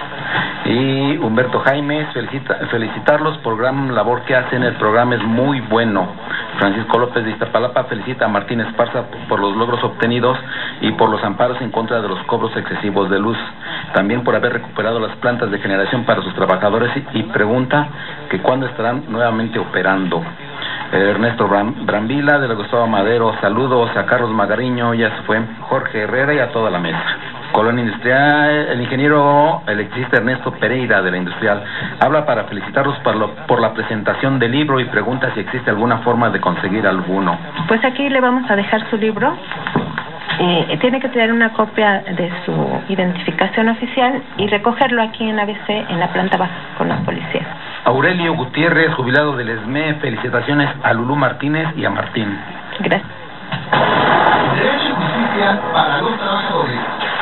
Y Humberto Jaimes felicita, felicitarlos por gran labor que hacen, el programa es muy bueno. Francisco López de Iztapalapa felicita a Martín Esparza por los logros obtenidos y por los amparos en contra de los cobros excesivos de luz, también por haber recuperado las plantas de generación para sus trabajadores, y, y pregunta que cuándo estarán nuevamente operando. Ernesto Bram, Brambila de la Gustavo Madero, saludos a Carlos Magariño, ya se fue, Jorge Herrera y a toda la mesa. Colonia Industrial, el ingeniero electricista Ernesto Pereira de la Industrial habla para felicitarlos por, lo, por la presentación del libro y pregunta si existe alguna forma de conseguir alguno. Pues aquí le vamos a dejar su libro. Eh, tiene que tener una copia de su identificación oficial y recogerlo aquí en A B C, en la planta baja, con los policías. Aurelio Gutiérrez, jubilado del E S M E, felicitaciones a Lulú Martínez y a Martín. Gracias. Derecho y justicia para los trabajadores.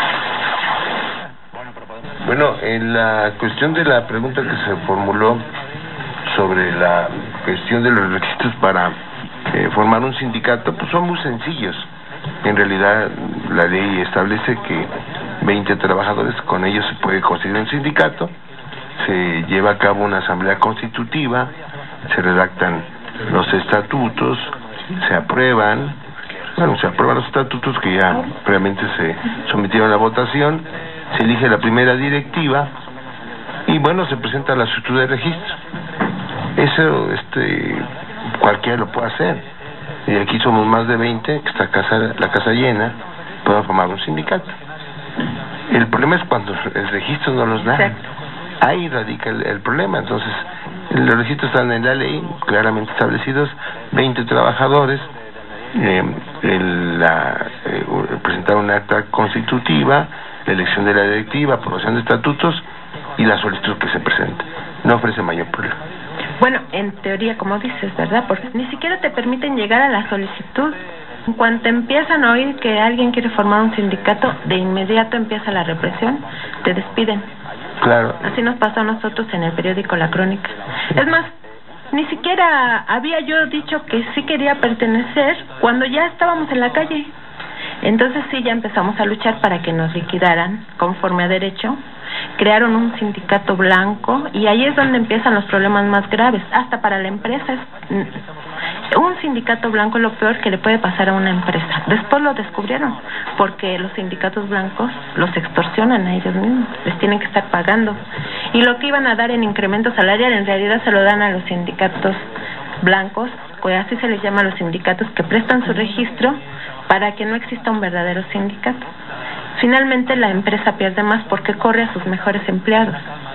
Bueno, en la cuestión de la pregunta que se formuló sobre la cuestión de los requisitos para eh, formar un sindicato, pues son muy sencillos. En realidad, la ley establece que veinte trabajadores, con ellos se puede conseguir un sindicato, se lleva a cabo una asamblea constitutiva, se redactan los estatutos, se aprueban, bueno, se aprueban los estatutos que ya previamente se sometieron a votación, se elige la primera directiva y bueno, se presenta la solicitud de registro. Eso, este, cualquiera lo puede hacer. Y aquí somos más de veinte, que está casa, la casa llena, puedan formar un sindicato. El problema es cuando el registro no los da. Exacto. Ahí radica el, el problema. Entonces, los registros están en la ley, claramente establecidos, veinte trabajadores, eh, el, la, eh, presentar una acta constitutiva, la elección de la directiva, aprobación de estatutos y la solicitud que se presenta. No ofrece mayor problema. Bueno, en teoría, como dices, ¿verdad? Porque ni siquiera te permiten llegar a la solicitud. En cuanto empiezan a oír que alguien quiere formar un sindicato, de inmediato empieza la represión, te despiden. Claro. Así nos pasó a nosotros en el periódico La Crónica. Es más, ni siquiera había yo dicho que sí quería pertenecer cuando ya estábamos en la calle. Entonces sí, ya empezamos a luchar para que nos liquidaran conforme a derecho. Crearon un sindicato blanco y ahí es donde empiezan los problemas más graves. Hasta para la empresa es, un sindicato blanco es lo peor que le puede pasar a una empresa. Después lo descubrieron, porque los sindicatos blancos los extorsionan a ellos mismos, les tienen que estar pagando. Y lo que iban a dar en incremento salarial en realidad se lo dan a los sindicatos blancos, pues así se les llama a los sindicatos que prestan su registro para que no exista un verdadero sindicato. Finalmente la empresa pierde más porque corre a sus mejores empleados.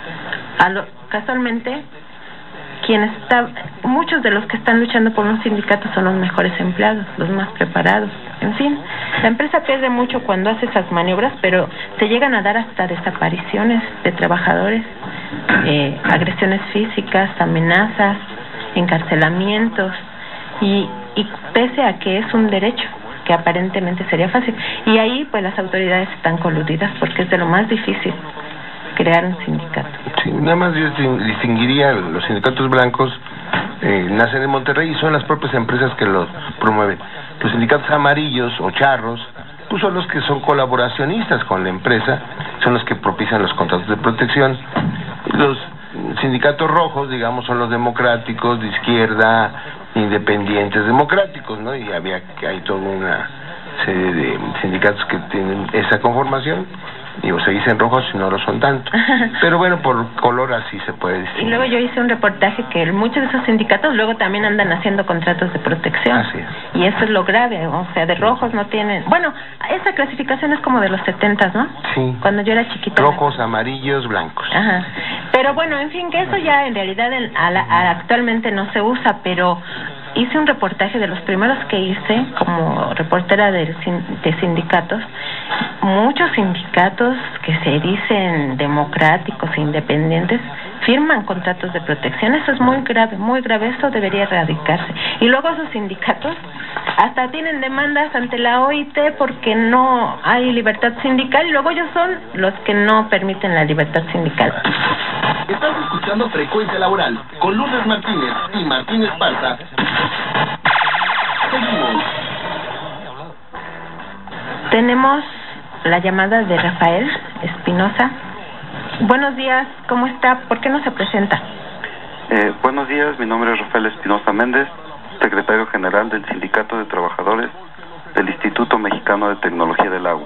A lo, casualmente, quienes está, muchos de los que están luchando por un sindicato son los mejores empleados, los más preparados. En fin, la empresa pierde mucho cuando hace esas maniobras, pero se llegan a dar hasta desapariciones de trabajadores, eh, agresiones físicas, amenazas, encarcelamientos, y, y pese a que es un derecho que aparentemente sería fácil, y ahí pues las autoridades están coludidas porque es de lo más difícil crear un sindicato. Sí, nada más yo distinguiría los sindicatos blancos, eh, nacen en Monterrey y son las propias empresas que los promueven. Los sindicatos amarillos o charros pues son los que son colaboracionistas con la empresa, son los que propician los contratos de protección. Los sindicatos rojos, digamos, son los democráticos, de izquierda, independientes democráticos, ¿no? Y había que hay toda una serie de sindicatos que tienen esa conformación, y o se dicen rojos y no lo son tanto, pero bueno, por color así se puede distinguir. Y luego yo hice un reportaje que muchos de esos sindicatos luego también andan haciendo contratos de protección. Así es. Y eso es lo grave, o sea, de rojos no tienen... Bueno, esa clasificación es como de los setentas, ¿no? Sí. Cuando yo era chiquita. Rojos, amarillos, blancos. Ajá. Pero bueno, en fin, que eso ya en realidad en, a la, a, actualmente no se usa, pero hice un reportaje de los primeros que hice como reportera de, de sindicatos. Muchos sindicatos que se dicen democráticos e independientes firman contratos de protección. Eso es muy grave, muy grave. Eso debería erradicarse. Y luego esos sindicatos hasta tienen demandas ante la O I T porque no hay libertad sindical, y luego ellos son los que no permiten la libertad sindical. Estás escuchando Frecuencia Laboral con Lourdes Martínez y Martín Esparza. Seguimos. Tenemos la llamada de Rafael Espinosa. Buenos días, ¿cómo está? ¿Por qué no se presenta? Eh, buenos días, mi nombre es Rafael Espinosa Méndez, secretario general del Sindicato de Trabajadores del Instituto Mexicano de Tecnología del Agua.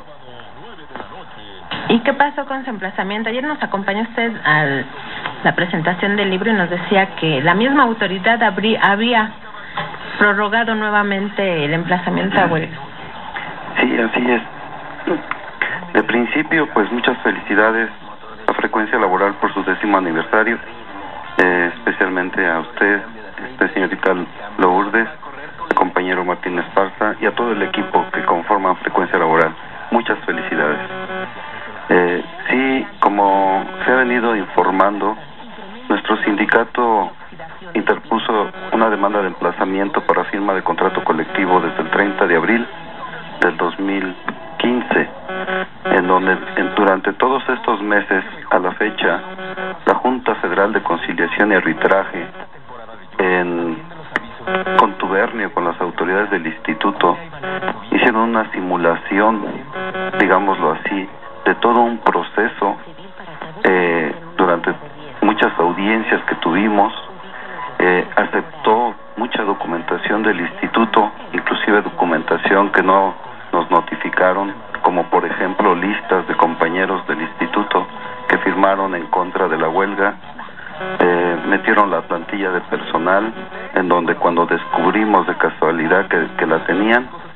¿Y qué pasó con su emplazamiento? Ayer nos acompañó usted a la presentación del libro y nos decía que la misma autoridad habría, había prorrogado nuevamente el emplazamiento a huelga. Sí, así es. De principio, pues muchas felicidades a Frecuencia Laboral por su décimo aniversario, eh, especialmente a usted, este, señorita Lourdes, al compañero Martín Esparza y a todo el equipo que conforma Frecuencia Laboral. Muchas felicidades. Eh, sí, como se ha venido informando, nuestro sindicato interpuso una demanda de emplazamiento para firma de contrato colectivo desde el treinta de abril del dos mil quince, en donde en, durante todos estos meses a la fecha la Junta Federal de Conciliación y Arbitraje, en contubernio con las autoridades del instituto, hicieron una simulación, digámoslo así, de todo un proceso eh, durante muchas audiencias que tuvimos. Eh, aceptó mucha documentación del instituto, inclusive documentación que no nos notificaron, como por ejemplo listas de compañeros del instituto que firmaron en contra de la huelga. Eh, metieron la plantilla de personal, en donde cuando descubrimos de casualidad que, que la tenían,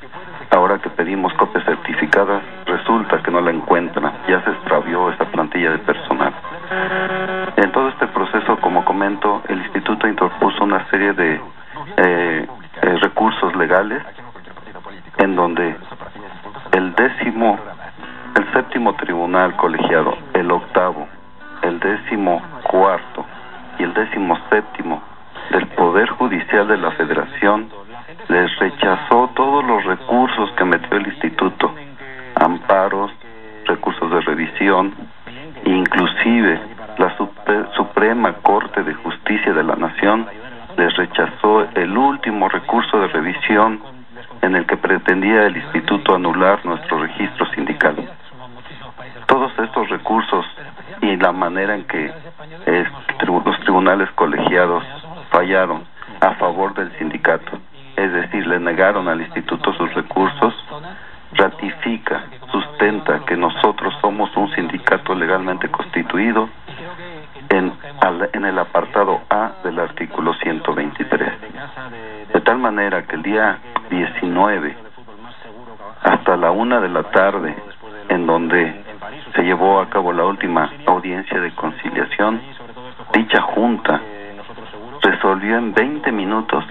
ahora que pedimos copias certificadas, resulta que no la encuentran, ya se extravió esa plantilla de personal. En todo este proceso, como comento, el instituto interpuso una serie de eh, eh, recursos legales en donde el décimo, el séptimo tribunal colegiado, el octavo, el décimo cuarto y el décimo séptimo del Poder Judicial de la Federación les rechazó todos los recursos que metió el instituto, amparos, recursos de revisión, inclusive la Suprema Corte de Justicia de la Nación les rechazó el último recurso de revisión en el que pretendía el instituto anular nuestro registro sindical. Todos estos recursos y la manera en que eh, los tribunales colegiados fallaron a favor del sindicato, es decir, le negaron al instituto sus recursos, ratifica, sustenta que nosotros somos un sindicato legalmente constituido en, al, en el apartado A del artículo ciento veintitrés. De tal manera que el día diecinueve, hasta la una de la tarde, en donde se llevó a cabo la última audiencia de conciliación, dicha junta resolvió en veinte minutos,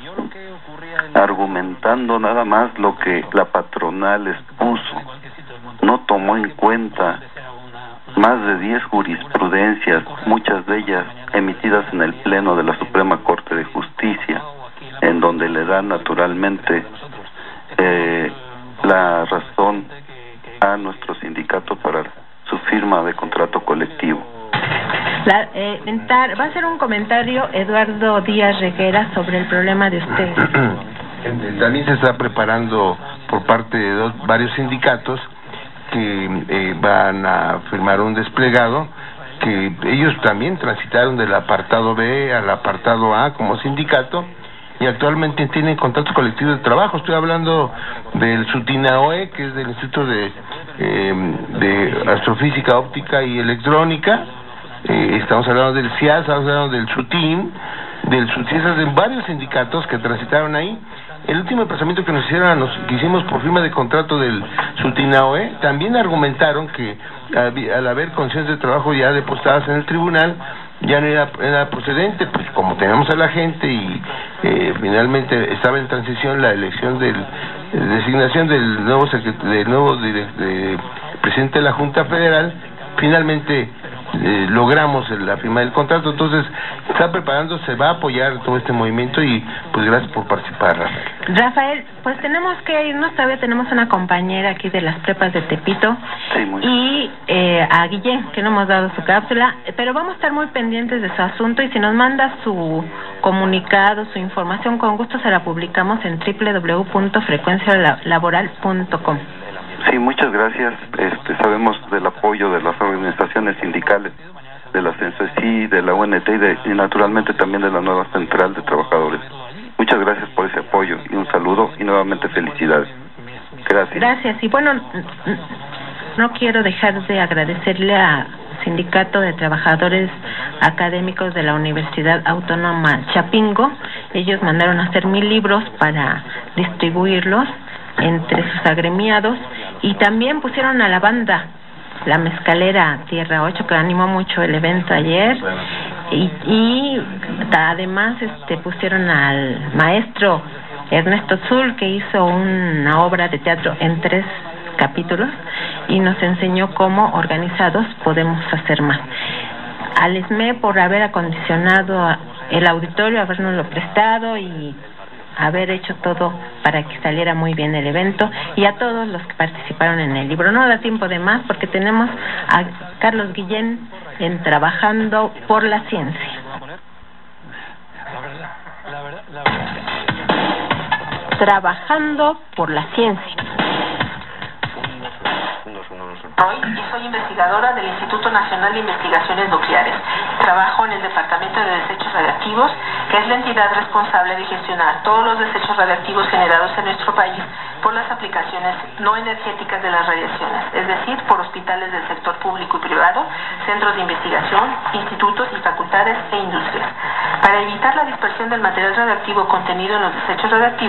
argumentando nada más lo que la patronal expuso. No tomó en cuenta más de diez jurisprudencias, muchas de ellas emitidas en el Pleno de la Suprema Corte de Justicia, en donde le dan naturalmente eh, la razón a nuestro sindicato para su firma de contrato colectivo. La, eh, va a hacer un comentario Eduardo Díaz Reguera sobre el problema de ustedes. También se está preparando por parte de dos, varios sindicatos que eh, van a firmar un desplegado, que ellos también transitaron del apartado B al apartado A como sindicato y actualmente tienen contratos colectivos de trabajo. Estoy hablando del SUTINAOE, que es del Instituto de, eh, de Astrofísica, Óptica y Electrónica. Eh, estamos hablando del C I A S, estamos hablando del SUTIM, del SUTIESAS, de varios sindicatos que transitaron ahí. El último emplazamiento que nos hicieron, nos, que hicimos por firma de contrato del SUTINAOE, también argumentaron que al haber condiciones de trabajo ya depositadas en el tribunal, ya no era, era procedente, pues como tenemos a la gente y eh, finalmente estaba en transición la elección del de designación del nuevo del nuevo de, de, presidente de la Junta Federal, finalmente eh, logramos la firma del contrato. Entonces está preparando, se va a apoyar todo este movimiento y pues gracias por participar, Rafael. Rafael, pues tenemos que irnos, todavía tenemos una compañera aquí de las prepas de Tepito, sí, muy y eh, a Guillén, que no hemos dado su cápsula, pero vamos a estar muy pendientes de su asunto y si nos manda su comunicado, su información, con gusto se la publicamos en doble u doble u doble u punto frecuencia laboral punto com. Sí, muchas gracias. Este, sabemos del apoyo de las organizaciones sindicales, de la CENSOESI, de la U N T y, de, y naturalmente también de la nueva Central de Trabajadores. Muchas gracias por ese apoyo y un saludo y nuevamente felicidades. Gracias. Gracias. Y bueno, no quiero dejar de agradecerle a Sindicato de Trabajadores Académicos de la Universidad Autónoma Chapingo. Ellos mandaron a hacer mil libros para distribuirlos entre sus agremiados y también pusieron a la banda La Mezcalera Tierra ocho, que animó mucho el evento ayer, y, y además este pusieron al maestro Ernesto Zul, que hizo una obra de teatro en tres capítulos y nos enseñó cómo organizados podemos hacer más. Al E S M E por haber acondicionado el auditorio, habernoslo prestado y haber hecho todo para que saliera muy bien el evento, y a todos los que participaron en el libro. No da tiempo de más porque tenemos a Carlos Guillén en Trabajando por la Ciencia. Trabajando por la Ciencia. Y soy investigadora del Instituto Nacional de Investigaciones Nucleares. Trabajo en el Departamento de Desechos Radiactivos, que es la entidad responsable de gestionar todos los desechos radiactivos generados en nuestro país por las aplicaciones no energéticas de las radiaciones, es decir, por hospitales del sector público y privado, centros de investigación, institutos y facultades e industrias. Para evitar la dispersión del material radiactivo contenido en los desechos radiactivos,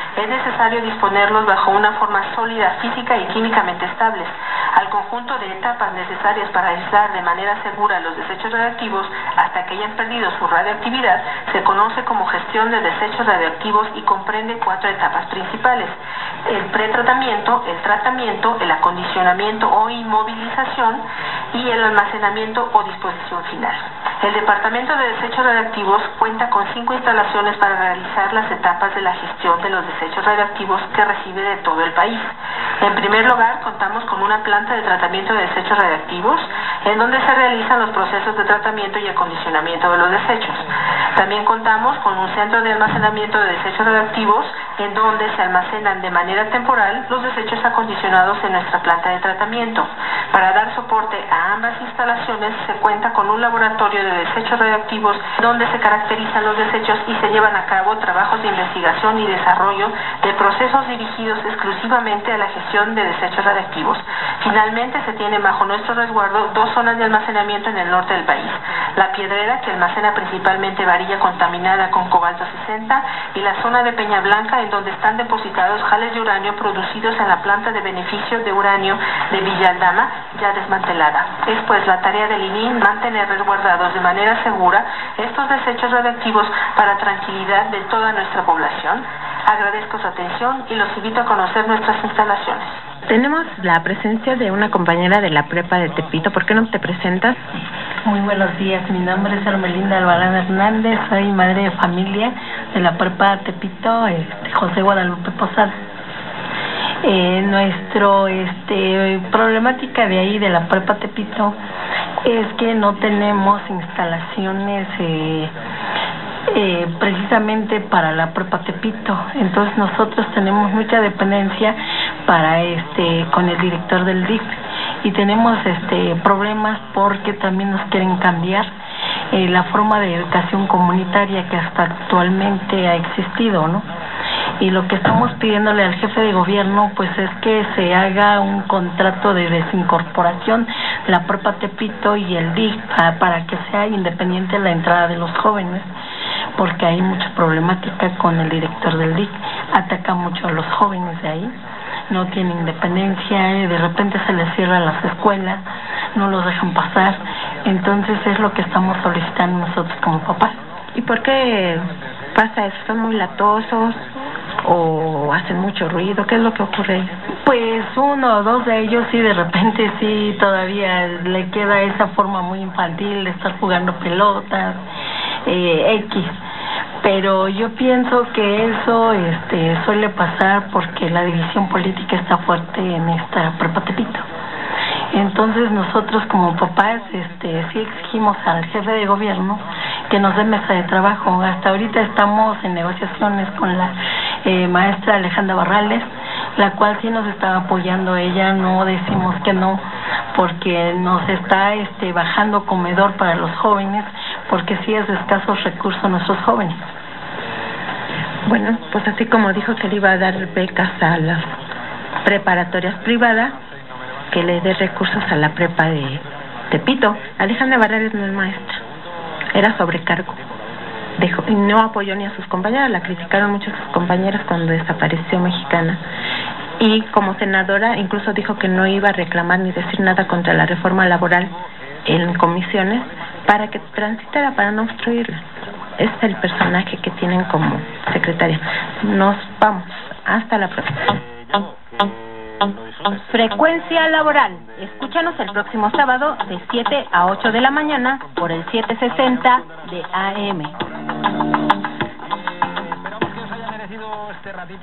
Es necesario disponerlos bajo una forma sólida, física y químicamente estables. Al conjunto de etapas necesarias para aislar de manera segura los desechos radiactivos hasta que hayan perdido su radioactividad se conoce como gestión de desechos radioactivos y comprende cuatro etapas principales: el pretratamiento, el tratamiento, el acondicionamiento o inmovilización y el almacenamiento o disposición final. El Departamento de Desechos Radiactivos cuenta con cinco instalaciones para realizar las etapas de la gestión de los desechos radiactivos que recibe de todo el país. En primer lugar, contamos con una planta de tratamiento de desechos radiactivos en donde se realizan los procesos de tratamiento y acondicionamiento de los desechos. También contamos con un centro de almacenamiento de desechos radiactivos en donde se almacenan de manera temporal los desechos acondicionados en nuestra planta de tratamiento. Para dar soporte a ambas instalaciones se cuenta con un laboratorio de desechos radioactivos donde se caracterizan los desechos y se llevan a cabo trabajos de investigación y desarrollo de procesos dirigidos exclusivamente a la gestión de desechos radiactivos. Finalmente se tiene bajo nuestro resguardo dos zonas de almacenamiento en el norte del país: La Piedrera, que almacena principalmente varilla contaminada con cobalto sesenta, y la zona de Peña Blanca, en donde están depositados jales de uranio producidos en la planta de beneficio de uranio de Villa Aldama, ya desmantelada. Es pues la tarea del I N I mantener resguardados de manera segura estos desechos radiactivos para tranquilidad de toda nuestra población. Agradezco su atención y los invito a conocer nuestras instalaciones. Tenemos la presencia de una compañera de la prepa de Tepito. ¿Por qué no te presentas? Muy buenos días, mi nombre es Hermelinda Albarán Hernández, soy madre de familia de la prepa Tepito, este, José Guadalupe Posada. Eh, nuestro este problemática de ahí de la prepa Tepito es que no tenemos instalaciones eh, eh, precisamente para la prepa Tepito. Entonces nosotros tenemos mucha dependencia para este con el director del D I F y tenemos este problemas porque también nos quieren cambiar eh, la forma de educación comunitaria que hasta actualmente ha existido, ¿no? Y lo que estamos pidiéndole al jefe de gobierno pues es que se haga un contrato de desincorporación de la prepa Tepito y el D I F para, para que sea independiente la entrada de los jóvenes, porque hay mucha problemática con el director del D I F, ataca mucho a los jóvenes de ahí, no tiene independencia, de repente se les cierran las escuelas, no los dejan pasar. Entonces es lo que estamos solicitando nosotros como papás. ¿Y por qué pasa eso? ¿Son muy latosos o hacen mucho ruido? ¿Qué es lo que ocurre? Pues uno o dos de ellos sí, de repente sí, todavía le queda esa forma muy infantil de estar jugando pelotas, eh, X. Pero yo pienso que eso este suele pasar porque la división política está fuerte en esta prepa Tepito. Entonces nosotros como papás este sí exigimos al jefe de gobierno que nos dé mesa de trabajo. Hasta ahorita estamos en negociaciones con la eh, maestra Alejandra Barrales, la cual sí nos está apoyando. Ella no decimos que no, porque nos está este bajando comedor para los jóvenes, porque sí es de escasos recursos nuestros jóvenes. Bueno, pues así como dijo que le iba a dar becas a las preparatorias privadas, que le dé recursos a la prepa de Tepito. Alejandra Barrales no es maestra, era sobrecargo. Dejó, y no apoyó ni a sus compañeras, la criticaron mucho sus compañeras cuando desapareció Mexicana. Y como senadora incluso dijo que no iba a reclamar ni decir nada contra la reforma laboral en comisiones para que transitara, para no obstruirla. Es el personaje que tienen como secretaria. Nos vamos. Hasta la próxima. Frecuencia laboral. Escúchanos el próximo sábado de siete a ocho de la mañana por el setecientos sesenta de A M.